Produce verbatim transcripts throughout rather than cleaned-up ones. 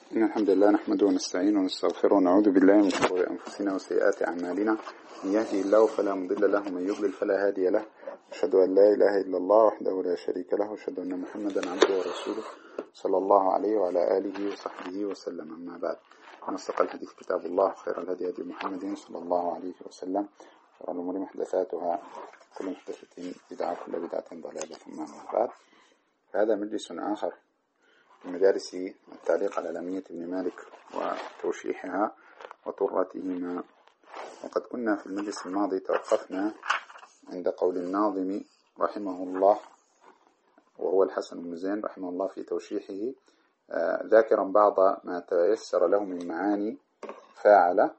إن الحمد لله نحمده ونستعينه ونستغفره ونعوذ بالله من شرور أنفسنا وسيئات أعمالنا. من يهدي الله فلا مضل له ومن يضلل فلا هادي له. أشهد أن لا إله إلا الله وحده لا شريك له وأشهد أن محمدا عبده ورسوله صلى الله عليه وعلى آله وصحبه وسلم. أما بعد، نصدق الحديث كتاب الله، خير الهدي هدي محمد صلى الله عليه وسلم، شر الأمور محدثاتها، كل محدثة بدعة وكل بدعة ضلالة. ثم أما بعد، هذا مجلس آخر في مجالس التعليق على لامية ابن مالك وتوشيحها وطرتهما. وقد كنا في المجلس الماضي توقفنا عند قول الناظم رحمه الله، وهو الحسن بن زين رحمه الله، في توشيحه ذاكرا بعض ما تيسر له من معاني فاعل.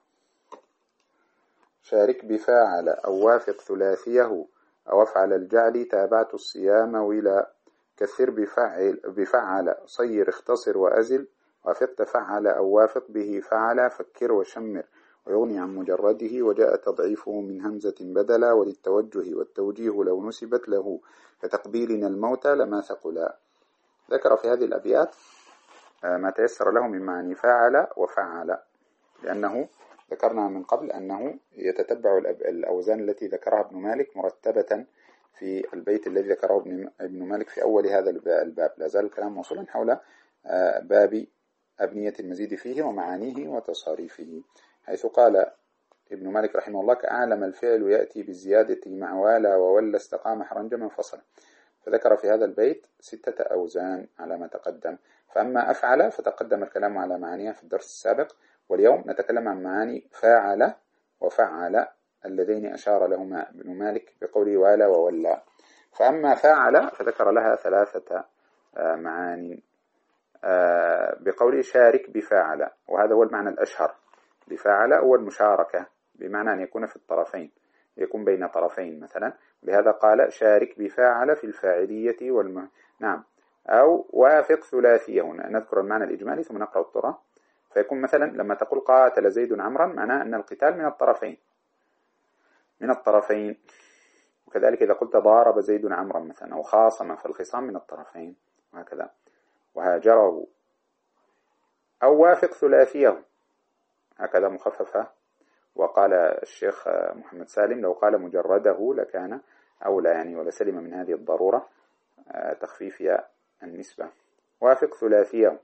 شارك بفاعل أو وافق ثلاثيه أو افعل الجعل، تابعت الصيام ولا كثر بفعل بفعل صير اختصر وأزل، وافق فعل أو وافق به فعل فكر وشمر، ويغني عن مجرده وجاء تضعيفه من همزة بدلا، وللتوجه والتوجيه لو نسبت له كتقبيلنا الموت لما ثقلا. ذكر في هذه الأبيات ما تيسر له من معاني فاعل وفعل، لأنه ذكرنا من قبل أنه يتتبع الأوزان التي ذكرها ابن مالك مرتبة في البيت الذي ذكره ابن مالك في أول هذا الباب. لا زال الكلام موصولا حول باب أبنية المزيد فيه ومعانيه وتصاريفه، حيث قال ابن مالك رحمه الله: كأعلم الفعل يأتي بالزيادة مع والا وولى استقام حرنج منفصل. فذكر في هذا البيت ستة أوزان على ما تقدم. فأما أفعل فتقدم الكلام على معانيها في الدرس السابق، واليوم نتكلم عن معاني فاعل وفعل اللذين أشار لهما ابن مالك بقوله والا وولى. فأما فاعل فذكر لها ثلاثة معاني بقوله شارك بفاعل، وهذا هو المعنى الأشهر. بفاعل هو المشاركة، بمعنى أن يكون في الطرفين، يكون بين طرفين مثلا، لهذا قال شارك بفاعل في الفاعلية والم... نعم أو وافق ثلاثيه. نذكر المعنى الإجمالي ثم نقرأ الطرة. فيكون مثلا لما تقول قاتل زيد عمرا، معناه أن القتال من الطرفين من الطرفين وكذلك إذا قلت ضارب زيد عمرا مثلا أو خاصم، فالخصام من الطرفين، وهكذا. وهاجره أو وافق ثلاثيه، هكذا مخففة. وقال الشيخ محمد سالم: لو قال مجرده لكان أولى، يعني ولا سلم من هذه الضرورة تخفيف النسبة. وافق ثلاثيه،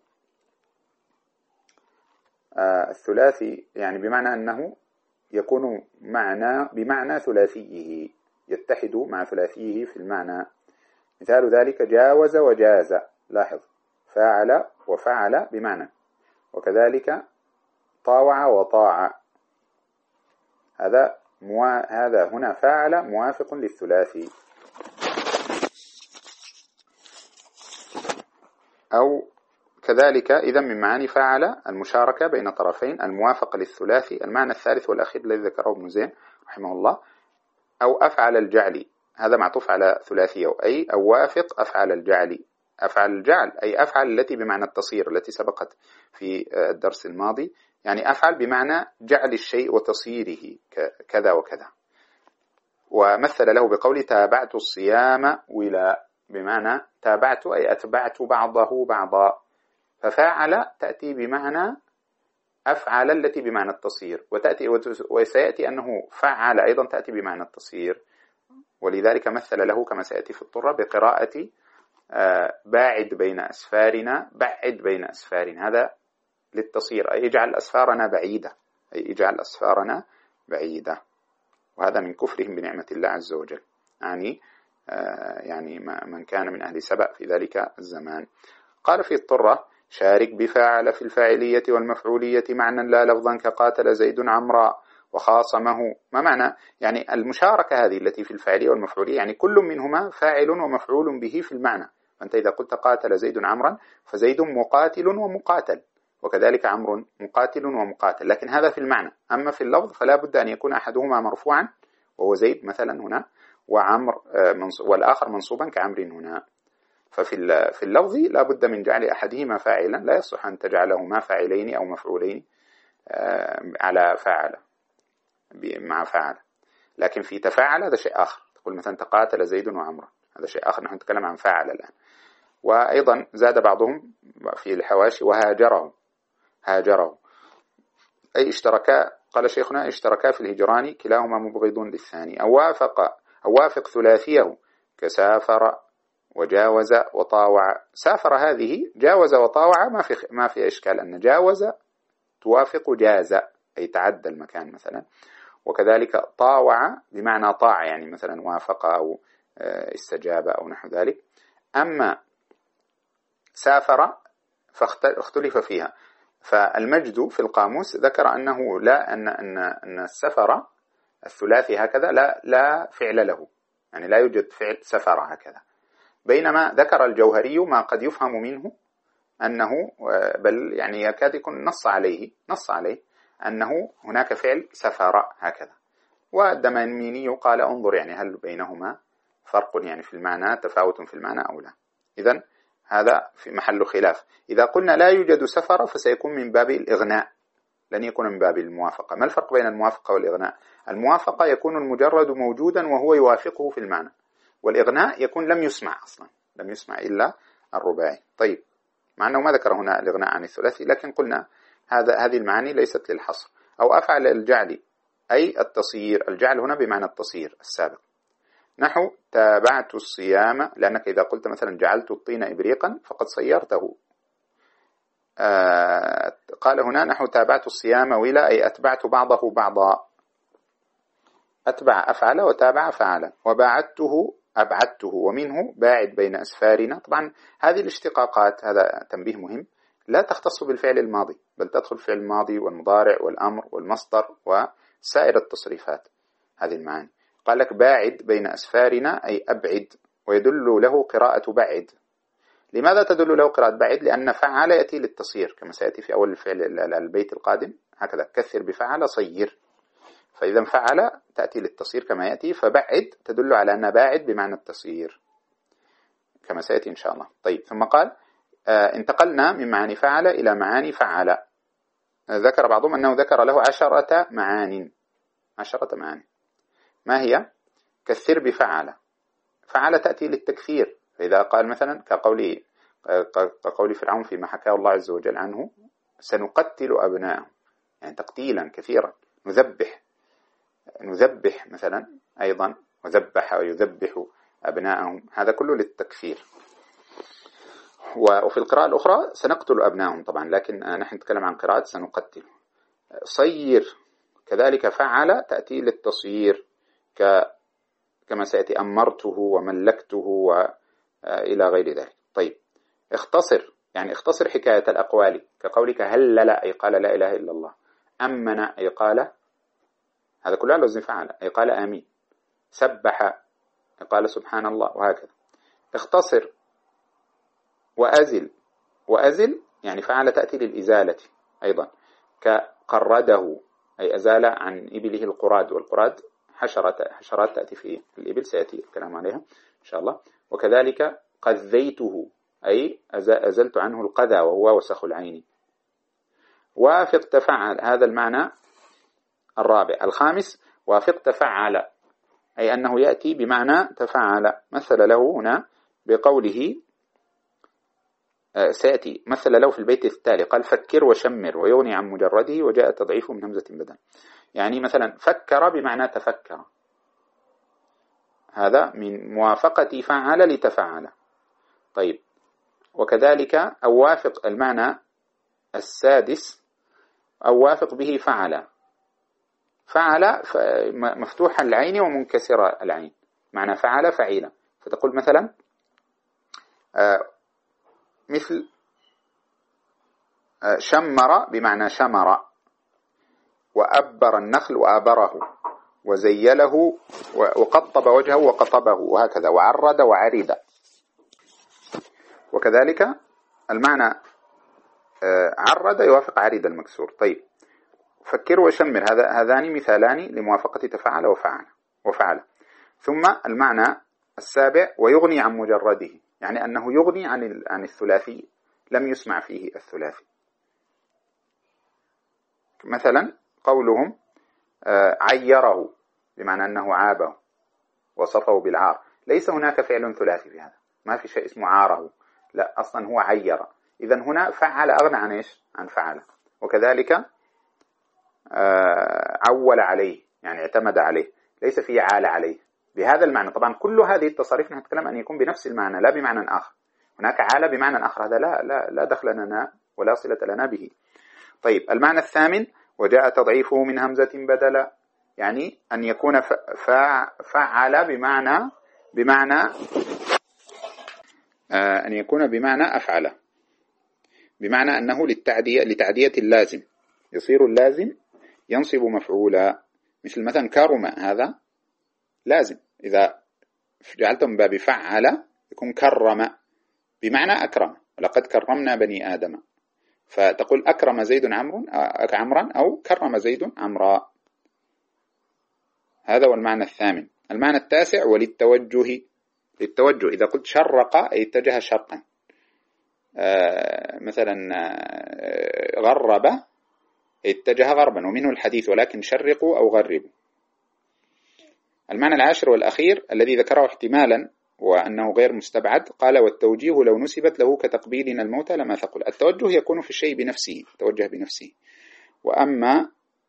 الثلاثي يعني بمعنى أنه يكون معنى بمعنى ثلاثيه، يتحد مع ثلاثيه في المعنى. مثال ذلك جاوز وجاز، لاحظ فاعل وفعل بمعنى، وكذلك طاوع وطاع. هذا موا... هذا هنا فاعل موافق للثلاثي. أو كذلك إذا من معاني فاعل المشاركة بين طرفين، الموافقة للثلاثي. المعنى الثالث والأخير الذي ذكره ابن زين رحمه الله: أو أفعل الجعل، هذا معطوف على ثلاثيه، أي أو وافق أفعل الجعل. أفعل الجعل أي أفعل التي بمعنى التصير التي سبقت في الدرس الماضي، يعني أفعل بمعنى جعل الشيء وتصيره كذا وكذا. ومثل له بقول تابعت الصيام ولا، بمعنى تابعت أي أتبعت بعضه بعضا. ففاعل تأتي بمعنى أفعل التي بمعنى التصير، وتأتي وسيأتي أنه فعل أيضا تأتي بمعنى التصير. ولذلك مثل له كما سيأتي في الطرة بقراءة باعد بين أسفارنا، بعد بين أسفارنا، هذا للتصير، أي اجعل أسفارنا بعيدة، أي اجعل أسفارنا بعيدة. وهذا من كفرهم بنعمة الله عز وجل، يعني يعني من كان من أهل سبأ في ذلك الزمان. قال في الطرة: شارك بفاعل في الفاعلية والمفعولية معنى لا لفظا كقاتل زيد عمرا وخاصمه. ما معنى؟ يعني المشاركة هذه التي في الفاعلية والمفعولية، يعني كل منهما فاعل ومفعول به في المعنى. فأنت إذا قلت قاتل زيد عمرا فزيد مقاتل ومقاتل، وكذلك عمرو مقاتل ومقاتل، لكن هذا في المعنى. أما في اللفظ فلا بد أن يكون أحدهما مرفوعا وهو زيد مثلا هنا، وعمر والآخر منصوبا كعمر هنا. ففي في اللفظ لا بد من جعل أحدهما فاعلا، لا يصح أن تجعلهما فاعلين أو مفعولين على فاعل مع فاعل. لكن في تفاعل هذا شيء آخر، تقول مثلا تقاتل زيد وعمر، هذا شيء آخر، نحن نتكلم عن فاعل الآن. وأيضا زاد بعضهم في الحواشي وهاجره، هاجره، أي اشتركا، قال شيخنا اشتركا في الهجران كلاهما مبغض للثاني. أو وافق أو وافق ثلاثيه كسافر وجاوز وطاوع. سافر هذه جاوز وطاوع ما في ما في إشكال، أن جاوز توافق جاز أي تعدى المكان مثلا، وكذلك طاوع بمعنى طاع يعني مثلا وافق أو استجاب أو نحو ذلك. أما سافر فاختلف فيها، فالمجد في القاموس ذكر أنه لا أن أن أن السفر الثلاثي هكذا لا لا فعل له، يعني لا يوجد فعل سفر هكذا، بينما ذكر الجوهري ما قد يفهم منه أنه بل يعني يكاد يكون نص عليه نص عليه أنه هناك فعل سفر هكذا. والدمنميني قال انظر يعني هل بينهما فرق يعني في المعنى، تفاوت في المعنى أو لا. إذن هذا في محل خلاف. إذا قلنا لا يوجد سفر فسيكون من باب الإغناء، لن يكون من باب الموافقة. ما الفرق بين الموافقة والإغناء؟ الموافقة يكون المجرد موجودا وهو يوافقه في المعنى، والإغناء يكون لم يسمع أصلا، لم يسمع إلا الرباعي. طيب، مع أنه ما ذكر هنا الإغناء عن الثلاثي، لكن قلنا هذا هذه المعاني ليست للحصر. أو أفعل الجعل أي التصيير، الجعل هنا بمعنى التصيير السابق، نحو تابعت الصيام، لأنك إذا قلت مثلا جعلت الطين إبريقا فقد صيرته. آه قال هنا نحو تابعت الصيام ولا أي أتبعت بعضه بعضا، أتبع أفعل وتابع فعل. وباعدته أبعدته، ومنه باعد بين أسفارنا. طبعا هذه الاشتقاقات، هذا تنبيه مهم، لا تختص بالفعل الماضي، بل تدخل في الماضي والمضارع والأمر والمصدر وسائر التصريفات. هذه المعاني قال لك باعد بين أسفارنا أي أبعد، ويدل له قراءة بعد. لماذا تدل له قراءة بعد؟ لأن فعل يأتي للتصير كما سيأتي في أول الفعل البيت القادم هكذا، كثر بفعل صير، فإذا فعل تأتي للتصير كما يأتي، فبعد تدل على أن باعد بمعنى التصير كما سيأتي إن شاء الله. طيب، ثم قال آه انتقلنا من معاني فعل إلى معاني فعل. آه ذكر بعضهم أنه ذكر له عشرة معان، عشرة معاني. ما هي؟ كثر بفعل، فعل تأتي للتكثير، فإذا قال مثلا كقول كقول فرعون فيما حكاه الله عز وجل عنه سنقتل أبناءهم، يعني تقتيلا كثيرا، نذبح نذبح مثلا أيضا، وذبح ويذبح أبناءهم، هذا كله للتكثير. وفي القراءة الأخرى سنقتل أبناءهم طبعا، لكن نحن نتكلم عن قراءة سنقتل. صير كذلك فعل تأتي للتصيير، كما سيأتي أمرته وملكته وإلى غير ذلك. طيب، اختصر يعني اختصر حكاية الأقوال، كقولك هلل أي قال لا إله إلا الله، أمن أي قال، هذا كله على وزن فعل أي قال آمين، سبح أي قال سبحان الله، وهكذا. اختصر. وأزل، وأزل يعني فعل تأتي للإزالة أيضا، كقرده أي أزال عن إبله القراد، والقراد حشرات حشرات تأتي في الإبل، سيأتي الكلام عليها إن شاء الله. وكذلك قذيته أي أزلت عنه القذى وهو وسخ العين. وافق تفعل، هذا المعنى الرابع. الخامس وافق تفعل أي أنه يأتي بمعنى تفعل. مثل له هنا بقوله سيأتي مثل له في البيت التالي، قال فكر وشمر ويغني عن مجرده، وجاء تضعيفه من همزة بدل. يعني مثلا فكر بمعنى تفكر، هذا من موافقة فعل لتفعل. طيب، وكذلك أوافق المعنى السادس، أوافق به فعل، فعل مفتوح العين ومنكسر العين، معنى فعل فعيلة، فتقول مثلا مثل شمر بمعنى شمر، وأبر النخل وأبره، وزيله وقطب وجهه وقطبه، وهكذا، وعرد وعرد. وكذلك المعنى عرد يوافق عرد المكسور. طيب، فكر وشمر، هذا هذان مثالان لموافقة تفعل وفعل وفعل. ثم المعنى السابع ويغني عن مجرده، يعني أنه يغني عن عن الثلاثي، لم يسمع فيه الثلاثي. مثلا قولهم عيره بمعنى أنه عابه، وصفه بالعار، ليس هناك فعل ثلاثي في هذا، ما في شيء اسمه عاره، لا، أصلا هو عير. إذن هنا فعل أغنى عن إيش؟ عن فعل. وكذلك عول عليه يعني اعتمد عليه، ليس فيه عال عليه بهذا المعنى. طبعا كل هذه التصاريف نتكلم أن يكون بنفس المعنى لا بمعنى آخر. هناك عال بمعنى آخر، هذا لا لا لا دخل لنا ولا صلة لنا به. طيب المعنى الثامن وجاء تضعيفه من همزة بدلا، يعني أن يكون فعل بمعنى بمعنى أن يكون بمعنى أفعل، بمعنى أنه للتعدية لتعدية اللازم، يصير اللازم ينصب مفعولا. مثل مثلا كرم، هذا لازم، إذا جعلته من باب فعل يكون كرم بمعنى أكرم، ولقد كرمنا بني آدم، فتقول أكرم زيد عمرو عمرا أو كرم زيد عمرا. هذا هو المعنى الثامن. المعنى التاسع وللتوجه، للتوجه إذا قلت شرق أي اتجه شرقا، آه مثلا آه غرب اتجه غربا، ومنه الحديث ولكن شرقوا أو غربوا. المعنى العاشر والأخير الذي ذكره احتمالا وأنه غير مستبعد، قال والتوجيه لو نسبت له كتقبيلنا الموتى لما ثقل. التوجه يكون في الشيء بنفسه، توجه بنفسه. وأما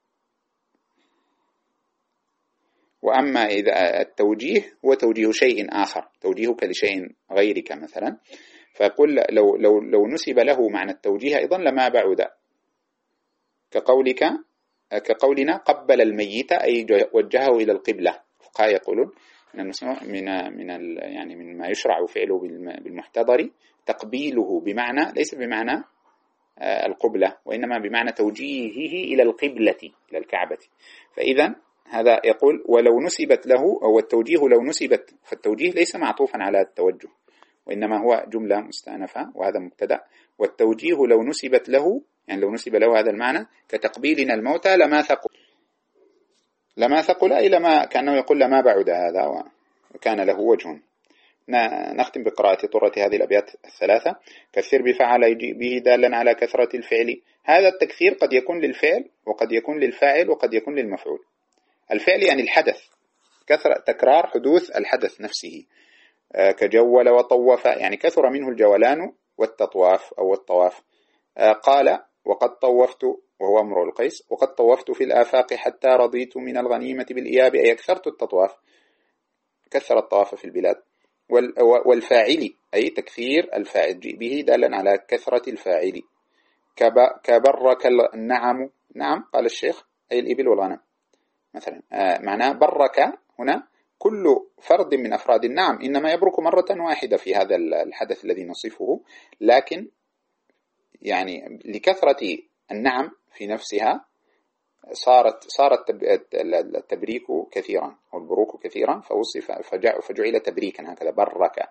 وأما إذا التوجيه هو توجيه شيء آخر، توجيهك لشيء غيرك مثلا، فيقول لو, لو, لو نسب له معنى التوجيه أيضا لما بعد، كقولك كقولنا قبل الميت أي وجهه إلى القبلة. فقهاء يقولون من من من يعني من ما يشرع فعله بالمحتضر تقبيله، بمعنى ليس بمعنى القبلة وإنما بمعنى توجيهه إلى القبلة إلى الكعبة. فإذا هذا يقول ولو نسبت له، أو التوجيه لو نسبت، فالتوجيه ليس معطوفا على التوجه وإنما هو جملة مستأنفة وهذا مبتدأ. والتوجيه لو نسبت له يعني لو نسب له هذا المعنى كتقبيلنا الموتى لما ثقل، لما ثقل أي لما كأنه يقول لما بعد هذا وكان له وجه. نختم بقراءة طرة هذه الأبيات الثلاثة. كثير بفعل به دالا على كثرة الفعل. هذا التكثير قد يكون للفعل وقد يكون للفاعل وقد يكون للمفعول. الفعل يعني الحدث، كثر تكرار حدوث الحدث نفسه، كجول وطوف يعني كثر منه الجولان والتطواف أو الطواف. قال وقد طوفت وهو أمر القيس، وقد طوفت في الآفاق حتى رضيت من الغنيمة بالإياب أي أكثرت التطواف، كثر الطواف في البلاد. والفاعل أي تكثير الفاعل به دالا على كثرة الفاعل. كبرك النعم، نعم قال الشيخ أي الإبل والغنم مثلا. آه معناه برك هنا كل فرد من أفراد النعم إنما يبرك مرة واحدة في هذا الحدث الذي نصفه، لكن يعني لكثرة النعم في نفسها صارت صارت التبريك كثيرا أو البروك كثيرا فوصف فجعل تبريكا هكذا برك.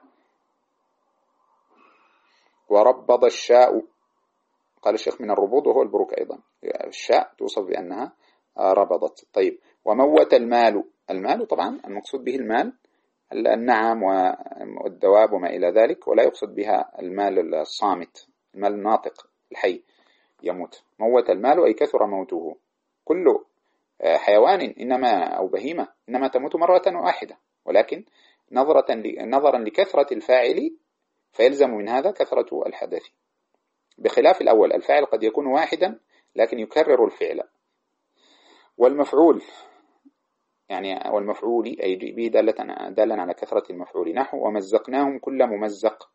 وربض الشاء قال الشيخ من الربوض وهو البروك أيضا، الشاء توصف بأنها ربضت. طيب وموت المال، المال طبعا المقصود به المال النعم والدواب وما إلى ذلك، ولا يقصد بها المال الصامت، المال الناطق الحي يموت. موت المال أي كثر موته. كل حيوان إنما أو بهيمة إنما تموت مرة واحدة، ولكن نظرة نظرا لكثرة الفاعل فيلزم من هذا كثرة الحدث، بخلاف الأول الفاعل قد يكون واحدا لكن يكرر الفعل. والمفعول يعني والمفعول أي به دالا على كثرة المفعول، نحو ومزقناهم كل ممزق.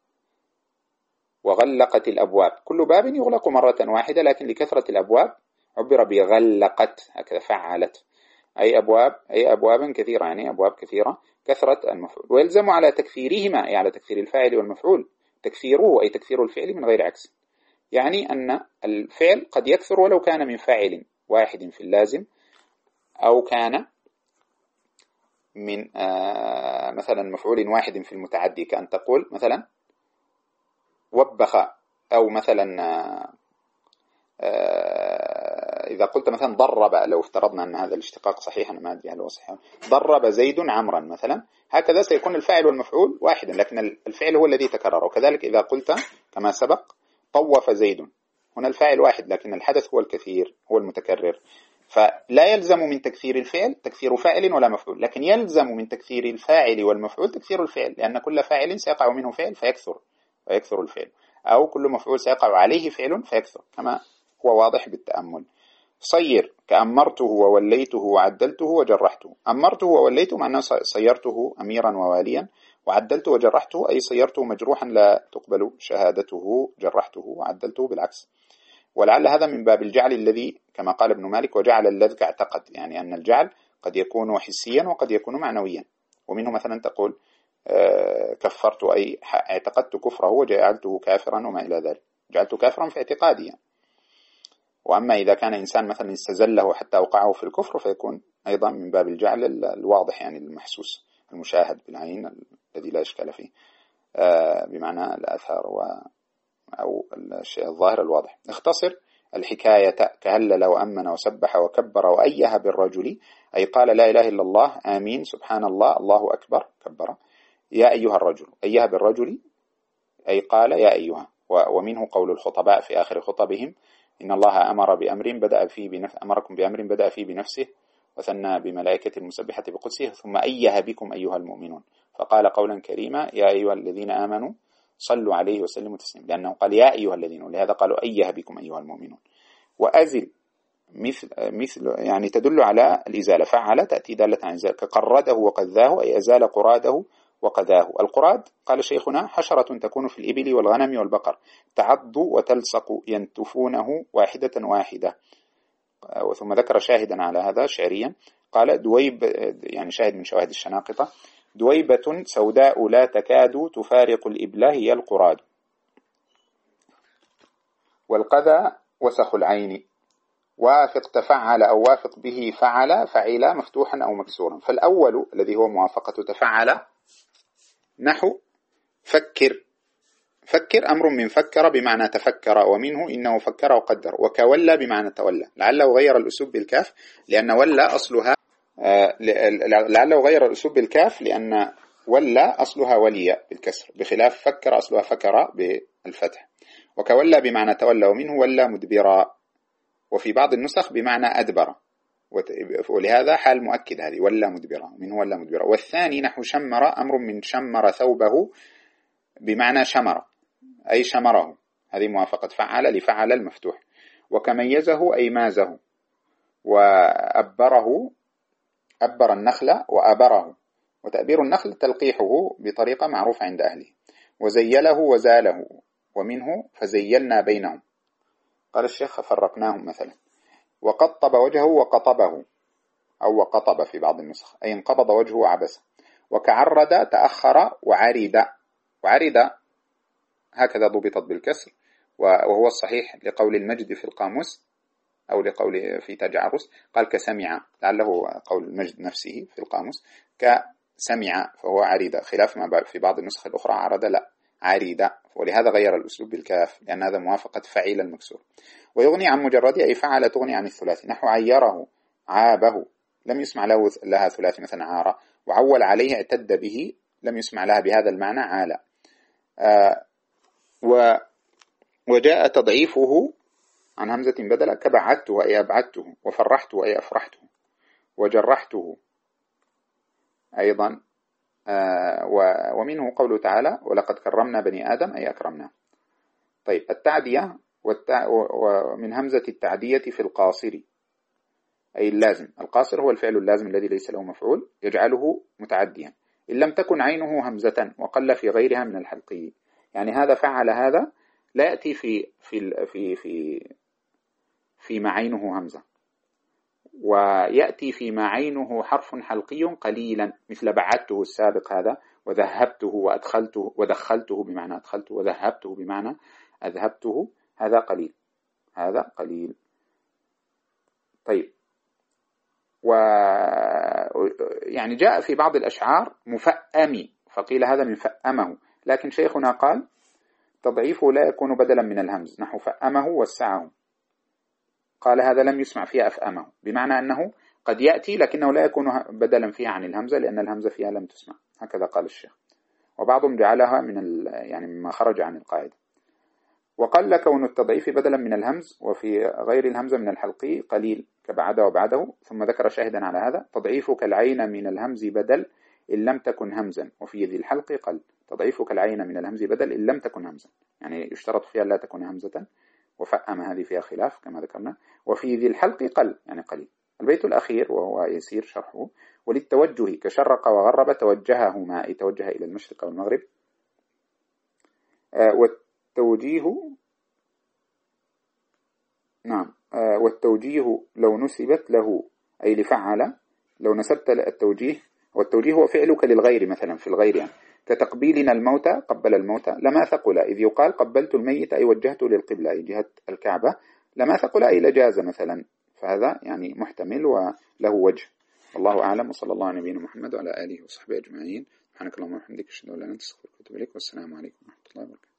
وغلقت الأبواب، كل باب يغلق مرة واحدة لكن لكثرة الأبواب عبر بغلقت هكذا فعلت، أي أبواب أي أبوابا كثيرة يعني أبواب كثيرة كثرة المفعول. ويلزم على تكثيرهما أي على تكثير الفاعل والمفعول تكثيره أي تكثير الفعل من غير عكس، يعني أن الفعل قد يكثر ولو كان من فاعل واحد في اللازم، أو كان من آه مثلا مفعول واحد في المتعدي، كأن تقول مثلا وبخ، أو مثلا آه آه إذا قلت مثلا ضرب، لو افترضنا أن هذا الاشتقاق صحيح، أنا ما أدري هل هو صحيح، ضرب زيد عمرا مثلا، هكذا سيكون الفاعل والمفعول واحدا لكن الفعل هو الذي تكرر. وكذلك إذا قلت كما سبق طوف زيد، هنا الفاعل واحد لكن الحدث هو الكثير هو المتكرر. فلا يلزم من تكثير الفعل تكثير فاعل ولا مفعول، لكن يلزم من تكثير الفاعل والمفعول تكثير الفعل، لأن كل فاعل سيقع منه فعل فيكثر فيكثر الفعل، أو كل مفعول سيقع عليه فعل فيكثر، كما هو واضح بالتأمل. صير كأمرته ووليته وعدلته وجرحته. أمرته ووليته معناه صيرته أميرا وواليا، وعدلته وجرحته أي صيرته مجروحا لا تقبل شهادته، جرحته وعدلته بالعكس. ولعل هذا من باب الجعل الذي كما قال ابن مالك وجعل اللذ كاعتقد، يعني أن الجعل قد يكون حسيا وقد يكون معنويا. ومنه مثلا تقول كفرت أي اعتقدت كفره وجعلته كافرا وما إلى ذلك، جعلته كافرا في اعتقادي يعني. وأما إذا كان إنسان مثلا استزله حتى أوقعه في الكفر فيكون أيضا من باب الجعل الواضح، يعني المحسوس المشاهد بالعين الذي لا إشكال فيه، بمعنى الآثار و أو الشيء الظاهر الواضح. اختصر الحكاية كهلل وأمن وسبح وكبر وأيه بالرجل، أي قال لا إله إلا الله آمين سبحان الله الله أكبر كبر. يا أيها الرجل، أيه بالرجل أي قال يا أيها. ومنه قول الخطباء في آخر خطبهم إن الله أمر بأمر بدأ فيه بنف... أمركم بأمر بدأ فيه بنفسه وثنى بملائكة المسبحة بقدسه ثم أيه بكم أيها المؤمنون، فقال قولا كريما يا أيها الذين آمنوا صلوا عليه وسلموا تسليما، لأنه قال يا أيها الذين، ولهذا قالوا أيه بكم أيها المؤمنون. وأزل مثل مثل يعني تدل على الإزالة، فعل تأتي دالة عن الإزالة، كقرده وقذاه أي أزال قراده وقذاه. القراد قال شيخنا حشرة تكون في الإبل والغنم والبقر تعض وتلصق ينتفونه واحدة واحدة. وثم ذكر شاهدا على هذا شعريا قال دويب، يعني شاهد من شواهد الشناقطة، دويبة سوداء لا تكاد تفارق الإبلة هي القراد. والقذى وسخ العين. وافق تفعل أو وافق به فعل فعل مفتوحا أو مكسورا. فالأول الذي هو موافقة تفعل نحو فكر، فكر أمر من فكر بمعنى تفكر، ومنه إنه فكر وقدر. وكولى بمعنى تولى، لعله غير الأسلوب بالكاف لأن ولى أصلها آه لعله غير الأسلوب بالكاف لأن ولى أصلها ولي بالكسر، بخلاف فكر أصلها فكر بالفتح. وكولى بمعنى تولى، ومنه ولى مدبرا، وفي بعض النسخ بمعنى أدبر، ولهذا حال مؤكد هذه ولى مدبرا، منه ولى مدبرا. والثاني نحو شمر أمر من شمر ثوبه بمعنى شمر أي شمره، هذه موافقة فعل لفعل المفتوح. وكميزه أي مازه. وأبره أبر النخل وأبره، وتأبير النخل تلقيحه بطريقة معروفة عند أهله. وزيله وزاله، ومنه فزيلنا بينهم، قال الشيخ فرقناهم مثلا. وقطب وجهه وقطبه أو وقطب في بعض النسخ أي انقبض وجهه وعبس. وكعرد تأخر وعرد، وعرد هكذا ضبطت بالكسر، وهو الصحيح لقول المجد في القاموس أو لقول في تاج عروس قال كسمع، لعله قول المجد نفسه في القاموس كسمع فهو عريد، خلاف ما في بعض النسخ الأخرى عرد لا عريد، ولهذا غير الأسلوب بالكاف لأن هذا موافقة فعيل المكسور. ويغني عن مجرد أي فعل تغني عن الثلاثي، نحو عيره عابه لم يسمع له لها ثلاثي مثلا عار. وعول عليه اعتد به لم يسمع لها بهذا المعنى عال. آه و وجاء تضعيفه عن همزة بدلا كبعدته أي أبعدته، وفرحته أي أفرحته، وجرحته أيضا. آه ومنه قوله تعالى ولقد كرمنا بني آدم أي أكرمنا. طيب التعدية والتع... ومن همزة التعدية في القاصر أي اللازم. القاصر هو الفعل اللازم الذي ليس له مفعول يجعله متعديا إن لم تكن عينه همزة وقل في غيرها من الحلقي، يعني هذا فعل هذا لا يأتي في في في في فيما عينه همزة، ويأتي فيما عينه حرف حلقي قليلا مثل بعدته السابق هذا، وذهبته وأدخلته ودخلته بمعنى أدخلته، وذهبته بمعنى أذهبته، هذا قليل، هذا قليل. طيب و يعني جاء في بعض الأشعار مفأمي فقيل هذا من فأمه، لكن شيخنا قال تضعيفه لا يكون بدلا من الهمز نحو فأمه وسعه، قال هذا لم يسمع فيها أفأمه، بمعنى أنه قد يأتي لكنه لا يكون بدلا فيها عن الهمزة لأن الهمزة فيها لم تسمع، هكذا قال الشيخ. وبعضهم جعلها من ال... يعني مما خرج عن القاعدة. وقال كون التضعيف بدلا من الهمز وفي غير الهمزة من الحلقي قليل كبعد وبعده. ثم ذكر شاهدا على هذا تضعيفك العين من الهمز بدل إن لم تكن همزا، وفي ذي الحلق قل تضعيفك العين من الهمز بدل إن لم تكن همزا، يعني يشترط فيها لا تكون همزة، وفأم هذه فيها خلاف كما ذكرنا. وفي ذي الحلق قل يعني قليل. البيت الأخير وهو يسير شرحه: وللتوجه كشرق وغرب توجههما، أي توجه إلى المشرق والمغرب. آه والتوجيه نعم آه والتوجيه لو نسبت له أي لفعل، لو نسبت التوجيه، والتوجيه هو فعلك للغير مثلا في الغير، يعني كتقبيلنا الموتى قبل الموتى لما ثقل، إذ يقال قبلت الميت أي وجهته للقبلة أي جهة الكعبة، لما ثقل أي لجاز مثلا، فهذا يعني محتمل وله وجه. الله أعلم، وصلى الله على نبينا محمد وعلى آله وصحبه أجمعين. سبحانك اللهم وبحمدك، أشهد أن لا إله إلا أنت، أستغفرك وأتوب إليك، والسلام عليكم ورحمة الله وبركاته.